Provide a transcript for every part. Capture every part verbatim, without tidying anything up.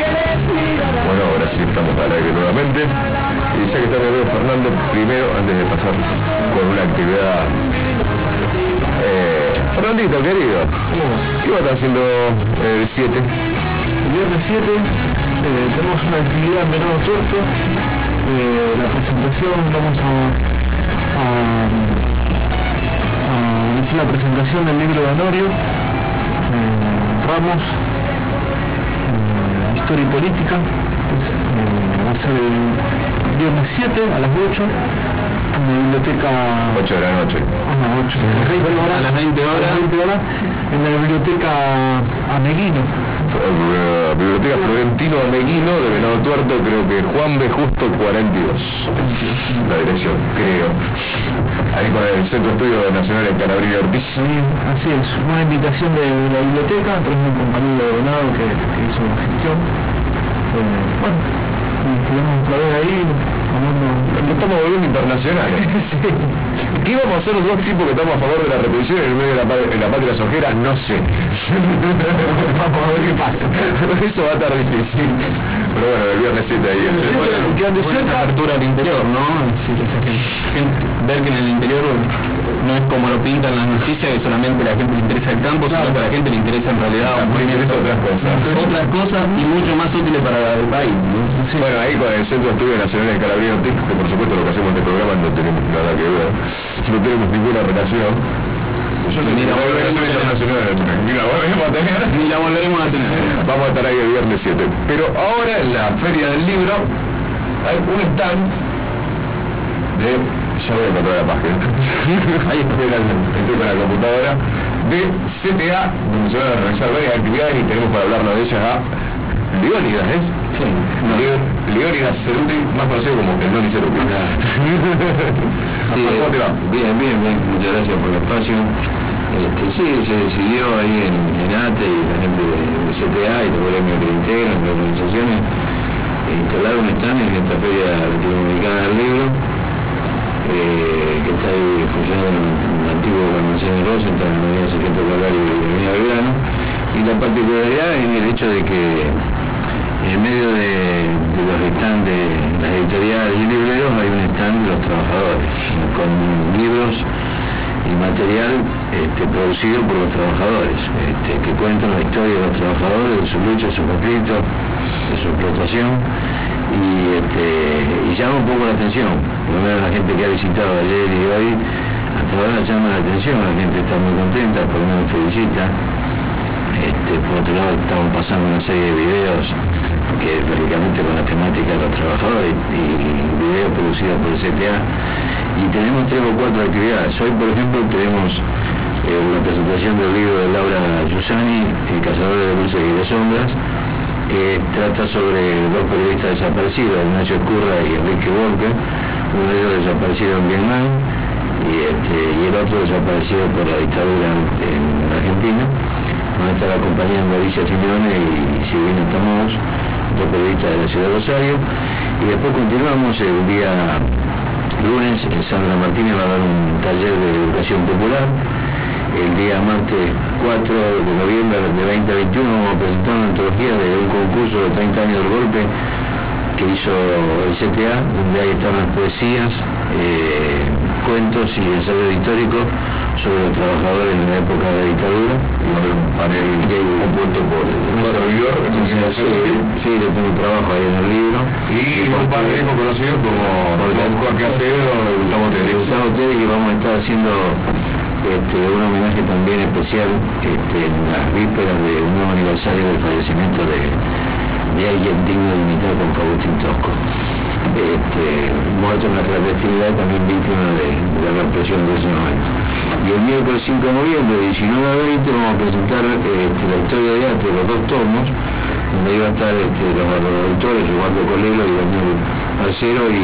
Bueno, ahora sí estamos al aire nuevamente. Y ya que está mi amigo Fernando, primero, antes de pasar con una actividad... Eh, Fernandito, querido, ¿qué va a estar haciendo el siete? El viernes siete eh, tenemos una actividad en Venado Tuerto. Eh, la presentación, vamos a, a, a hacer la presentación del libro de Honorio eh, Ramos, eh, Historia y Política. Es, eh, va a ser el viernes siete a las ocho en la biblioteca... ocho de la noche. A las ocho, a las veinte horas. A las veinte horas en la biblioteca Ameguino. Uh, Biblioteca Florentino Ameguino de Venado Tuerto, creo que Juan B. Justo cuarenta y dos. La dirección, creo. Ahí con el Centro de Estudios Nacionales Calabrini Ortiz. Sí, así es, una invitación de la biblioteca, trae un compañero de Venado que, que hizo la gestión. Eh, bueno, y queremos otra vez ahí, hablando... Estamos volviendo internacionales. Sí. ¿Qué íbamos a hacer los dos tipos que estamos a favor de la repetición en el medio de la, de la patria sojera? No sé. Vamos a ver qué pasa. Eso va a estar difícil. Pero bueno, el viernes siete ahí. Sí, bueno, quedan de cerca. Apertura al interior, ¿no? Es decir, esa gente, ver que en el interior no es como lo pintan las noticias, que solamente a la gente le interesa el campo, sino que a la gente le interesa en realidad También interesa otras cosas. otras cosas y mucho más útiles para el país, ¿no? Sí. Bueno, ahí con el Centro de Estudios Nacionales de Calabrini Ortiz, que por supuesto lo que hacemos en este programa no tenemos nada que ver, no tenemos ninguna relación. Yo sé que la relación internacional ni la volveremos a tener. Ni la volveremos a tener. Vamos a estar ahí el viernes siete. Pero ahora en la Feria del Libro hay un stand de... Ya voy a encontrar la página. Ahí estoy, estoy con la computadora. De C T A, donde se van a realizar varias actividades y tenemos para hablarnos de ellas a Leónidas, ¿es? Sí. No. Leónidas Ceruti, más conocido como el Noni Ceruti. Sí, ¿Cómo te va? bien, bien, bien, muchas gracias por el espacio. Este, sí, se decidió ahí en, en A T E y la gente de, de C T A y los gremios que integran, las organizaciones, instalar un stand en esta Feria Latinoamericana del Libro, eh, que está ahí funcionando en el antiguo almacén de Rosenthal, en la avenida Sargento Calvario y la avenida Belgrano, y la particularidad es el hecho de que en medio de, de los stands de las editoriales y libreros hay un stand de los trabajadores, con libros y material este, producido por los trabajadores, este, que cuentan la historia de los trabajadores, de su lucha, de su conflicto, de su explotación, y, este, y llama un poco la atención, por lo menos la gente que ha visitado ayer y hoy, hasta ahora llama la atención, la gente está muy contenta, por lo menos felicita. Este, por otro lado estamos pasando una serie de videos que lógicamente con la temática de los trabajadores y, y videos producidos por el C T A, y tenemos tres o cuatro actividades. Hoy por ejemplo tenemos eh, una presentación del libro de Laura Giussani, El cazador de luces y de sombras, que trata sobre dos periodistas desaparecidos, Ignacio Escurra y Enrique Walker, uno de ellos desaparecido en Vietnam y, este, y el otro desaparecido por la dictadura en Argentina. Van a estar acompañando a Alicia Simeone y Silvina Tamaos, dos periodistas de la ciudad de Rosario, y después continuamos el día lunes, en Sandra Martínez va a dar un taller de educación popular. El día martes cuatro de noviembre de veinte veintiuno vamos a presentar una antología de un concurso de treinta años del golpe que hizo el C T A, donde ahí están las poesías, eh, cuentos y ensayos históricos sobre los trabajadores en la época de la dictadura. Y va a haber un panel compuesto por un servidor, Sí, sí, le tengo un trabajo ahí en el libro. y un par de hijos conocidos como Jorge Acevedo y Gustavo Télez. Gustavo Télez, que vamos a estar haciendo este, un homenaje también especial este, en las vísperas de un nuevo aniversario del fallecimiento de, de alguien digno de imitar con Agustín Tosco. Este, muerto en la clandestinidad, también víctima de, de la represión de ese momento. Y el miércoles cinco de noviembre, de diecinueve a veinte, vamos a presentar este, la historia de arte de los dos tomos, donde iba a estar este, los, los autores, Eduardo Colelo y Daniel Arcero, y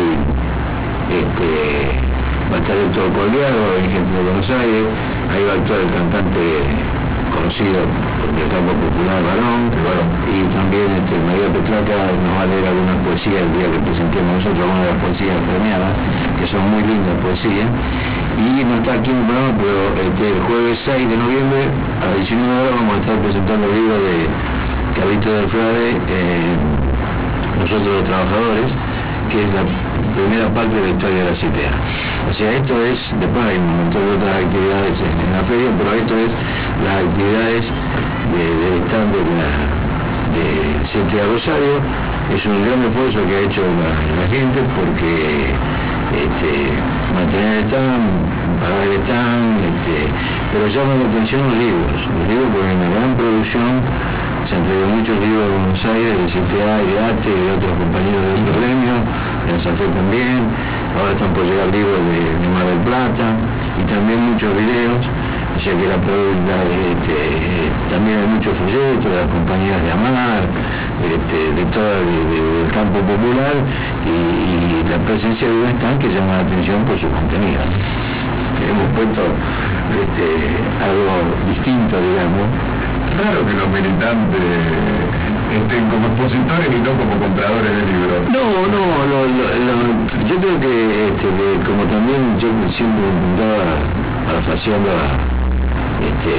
este, va a estar Héctor Coldiado, el gente de Buenos Aires, ahí va a actuar el cantante conocido del campo popular Barón, y también este, María Petraca nos va a leer algunas poesías el día que presentemos nosotros, una de las poesías premiadas, que son muy lindas poesías, y no está aquí en el programa, pero este, el jueves seis de noviembre a las diecinueve horas vamos a estar presentando el libro de Carlitos del Frade, eh, Nosotros los Trabajadores, que es la primera parte de la historia de la C T A. O sea, esto es, después hay un montón de otras actividades en, en la feria, pero esto es las actividades de, del stand de la de C T A Rosario. Es un gran esfuerzo que ha hecho la, la gente porque este, mantener el stand, pagar el stand, este, pero llama la atención los libros, los libros porque hay una gran producción. Se han traído muchos libros de Buenos Aires, de C T A, de A T E y de otros compañeros de otros gremios, de ANSAFE también. Ahora están por llegar libros de, de Mar del Plata y también muchos videos. O sea que la, la, este, también hay muchos folletos de las compañías de Amar, este, de todo el de, del campo popular y, y la presencia de un stand que llama la atención por su contenido. Hemos puesto este, algo distinto, digamos. Raro que los militantes estén como expositores y no como compradores de libros. No, no, lo, lo, lo, yo creo que, este, que como también yo siempre intentaba, parafraseando a, este,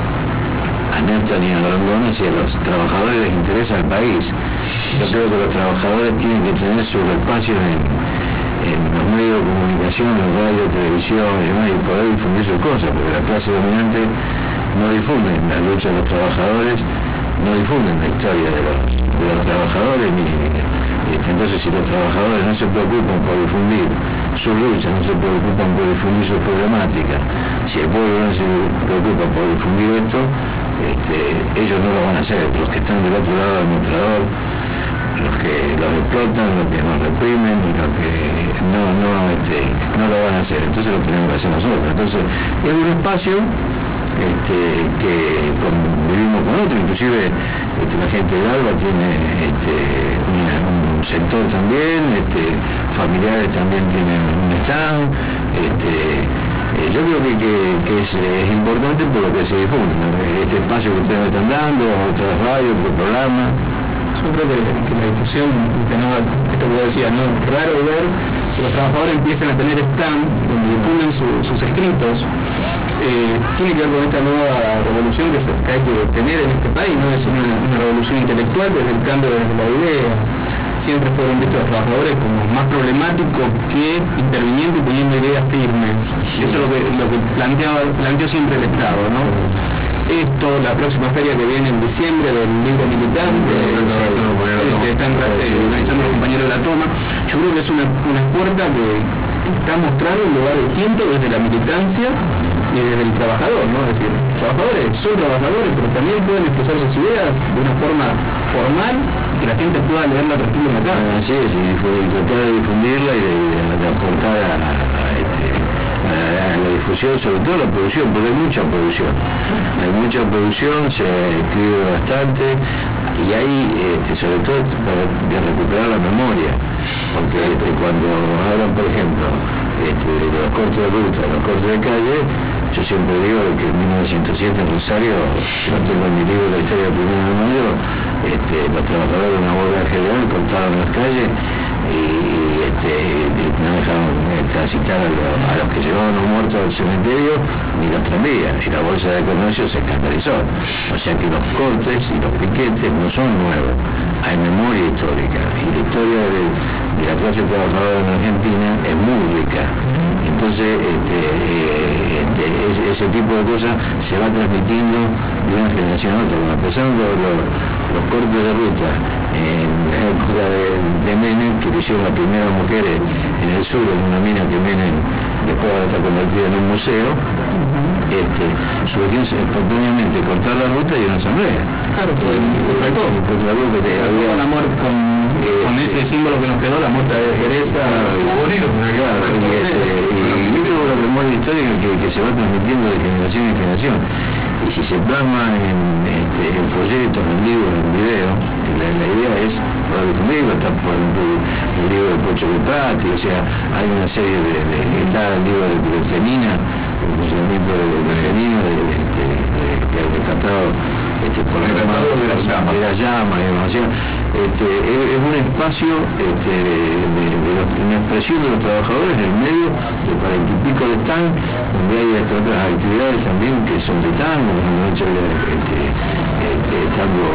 a Nelson y a Grondona, si a los trabajadores les interesa el país. Yo creo que los trabajadores tienen que tener su espacio en, en los medios de comunicación, en radio, televisión y demás, y poder difundir sus cosas, porque la clase dominante no difunden la lucha de los trabajadores, no difunden la historia de los, de los trabajadores, ni, este, entonces si los trabajadores no se preocupan por difundir su lucha, no se preocupan por difundir su problemática, si el pueblo no se preocupa por difundir esto, este, ellos no lo van a hacer, los que están del otro lado del mostrador, los que los explotan, los que nos reprimen, los que no, no, este, no lo van a hacer, entonces lo tenemos que hacer nosotros. Entonces es un espacio Este, que convivimos con otros, inclusive este, la gente de Alba tiene este, una, un sector también, este, familiares también tienen un stand, este, eh, yo creo que, que, que es, es importante por lo que se difunde, ¿no? Este espacio que ustedes me están dando, otras radios, otros programas. Yo creo que, que la difusión, que no, esto que vos decías, ¿no? Raro ver que los trabajadores empiecen a tener stand donde difunden su, sus escritos. Eh, tiene que ver con esta nueva revolución que, se, que hay que tener en este país, ¿no? Es una, una revolución intelectual desde el cambio desde la idea. Siempre fueron vistos los trabajadores como más problemáticos que interviniendo y poniendo ideas firmes. Y eso es lo que, lo que planteaba, planteó siempre el Estado, ¿no? Esto, la próxima feria que viene en diciembre del libro militante, este, están eh, organizando los compañeros de la toma. Yo creo que es una, una puerta que está mostrando un lugar distinto desde la militancia y desde el trabajador, ¿no? Es decir, los trabajadores son trabajadores, pero también pueden expresar sus ideas de una forma formal y que la gente pueda leerla tranquila en la casa. Así es, y, y tratar de difundirla y de, de, de aportar a, a, a, este, a, a la difusión, sobre todo la producción, porque hay mucha producción. Hay mucha producción, se escribe bastante y hay, este, sobre todo, para de recuperar la memoria, porque este, cuando hablan, por ejemplo, este, de los cortes de ruta, de los cortes de calle, yo siempre digo que en mil novecientos siete en Rosario, yo tengo en mi libro La historia del primero de mayo, este, los trabajadores de una huelga general cortaron las calles y, y este, no dejaron eh, transitar a, lo, a los que llevaban los muertos al cementerio ni los tranvías, y la bolsa de comercio se escandalizó. O sea que los cortes y los piquetes no son nuevos, hay memoria histórica, y la historia de, de la clase trabajadora en Argentina es muy rica. Entonces este, eh, este, ese, ese tipo de cosas se va transmitiendo de una generación a otra. Cuando empezaron los, los, los cortes de ruta en la época de, de Menem, que lo hicieron las primeras mujeres en el sur, en una mina que Menem después ahora está convertida en un museo, este, surgió espontáneamente cortar la ruta y una asamblea. Claro, fue el que había la muerte con, eh, con ese símbolo que nos quedó, la muerte de Teresa. Claro, y, este, y yo creo que la memoria histórica que, que se va transmitiendo de generación en generación. Y si se plasma en, este, en folletos, en libros, en videos, la, la idea es poder difundirlo. Está por ejemplo el libro de Pocho Butrati, o sea, hay una serie de, de está el libro de, de Penina, el funcionamiento de, de Penina, de, de, de, de, que ha rescatado este, por la llama, de la llama, de la llama y demás. O sea, este, es, es un espacio este, de, de, de los, una expresión de los trabajadores en el medio de cuarenta y pico de stand, donde hay este, otras actividades también que son de tango, como el hecho de este, este, tango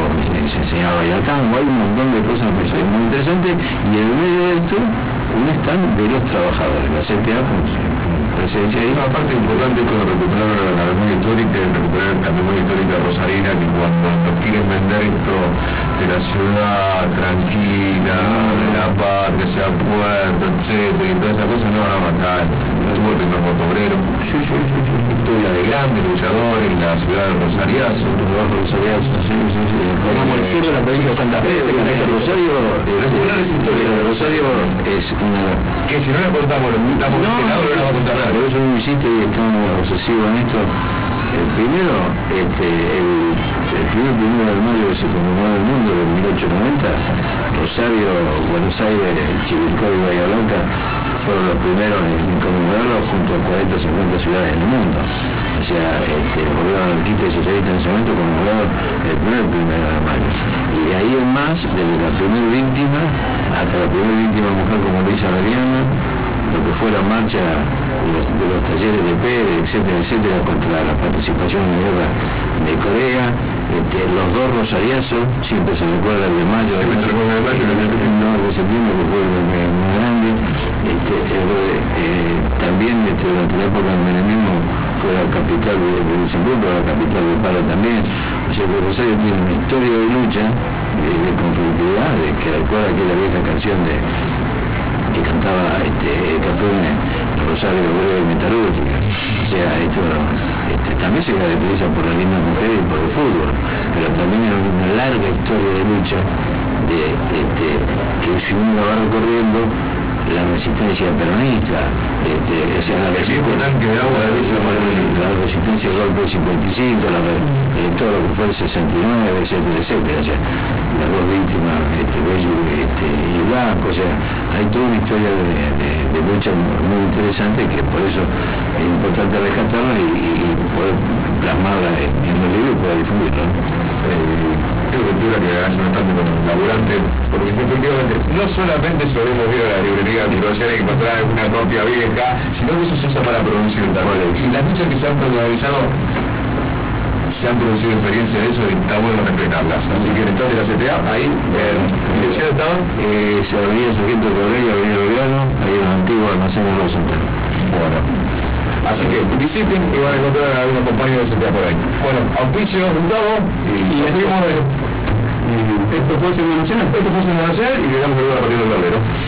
se enseñaba a bailar tango, hay un montón de cosas que son muy interesantes, y en el medio de esto, un stand de los trabajadores, la C T A con presencia ahí. Una parte importante es cuando recuperaron la memoria histórica, recuperar la memoria histórica rosarina, que cuando nos quieren vender esto de la ciudad tranquila, de la patria, sea puerto, etcétera, y todas esas cosas, no, no, acá estuvo el primer voto obrero. Sí, sí, sí, sí. Historia de grandes luchadores, la ciudad de Rosariazo, Trabajo Rosariazo, sí, sí, sí. Como el sur de la provincia de Santa Fe, de Canal Rosario, recuperar esa historia de Rosario es una... que si no la contamos, lo juntamos No, este lado, no la va a contar nadie. por eso me hiciste y estamos obsesivos en esto. El primero, este, el, el primer primero de mayo que se conmemoró en el mundo, en mil ochocientos noventa, Rosario, Buenos Aires, Chivilcoy y Bahía Blanca fueron los primeros en conmemorarlo junto a cuarenta o cincuenta ciudades del mundo. O sea, este, el gobierno anarquista y socialista en ese momento conmemoraron el primer primero de mayo. Y de ahí en más, desde la primera víctima hasta la primera víctima mujer como Luisa Mariana, lo que fue la marcha de los, de los talleres de Pérez, etcétera, etcétera, contra la participación en la guerra de Corea, este, los dos rosariazos, siempre se recuerda el de mayo, el, el, el nueve de septiembre, que fue el más grande, este, el, eh, también este, durante la época del menemismo fue la capital de, de Luxemburgo, la capital de Palo también. O sea que Rosario tiene una historia de lucha, de, de conflictividad, de que recuerda aquella vieja canción de que cantaba este, Capone, Rosario Obrero Metalúrgica. O sea, esto este, también se caracteriza por las lindas mujeres y por el fútbol, pero también es una larga historia de lucha de, este, que si uno la va recorriendo, la resistencia peronista, este, o sea, la resistencia, tanque de agua de la, la resistencia del golpe del cincuenta y cinco, la, eh, todo lo que fue el sesenta y nueve, etcétera, etcétera. O sea, las dos víctimas, este, Bello este, y Blanco, o sea, hay toda una historia de, de, de lucha muy interesante, que por eso es importante rescatarla y, y, y poder plasmarla en, en los libros y poder difundirla. Eh, creo que tuviera que hacer bastante con los laburantes, porque efectivamente no solamente solemos ir a la librería antiprovincial y encontrar una copia vieja, sino que eso se usa para producir también. Y las luchas que se han protagonizado, se han producido experiencias de eso y está bueno respetarlas. Así que en el stand de la C T A, ahí, en dirección estaba, Eh, se avenida Sargento Correa, avenida Belgrano, ahí en los antiguos almacenes Rosenthal. bueno. Así que visiten y van a encontrar a algunos compañeros de C T A por ahí. Bueno, auspicio, Gustavo, y, Y nos esto- fuimos de... Esto fue Semana Nacional. Esto fue Semana Nacional y le damos el lugar a partir del Barbero.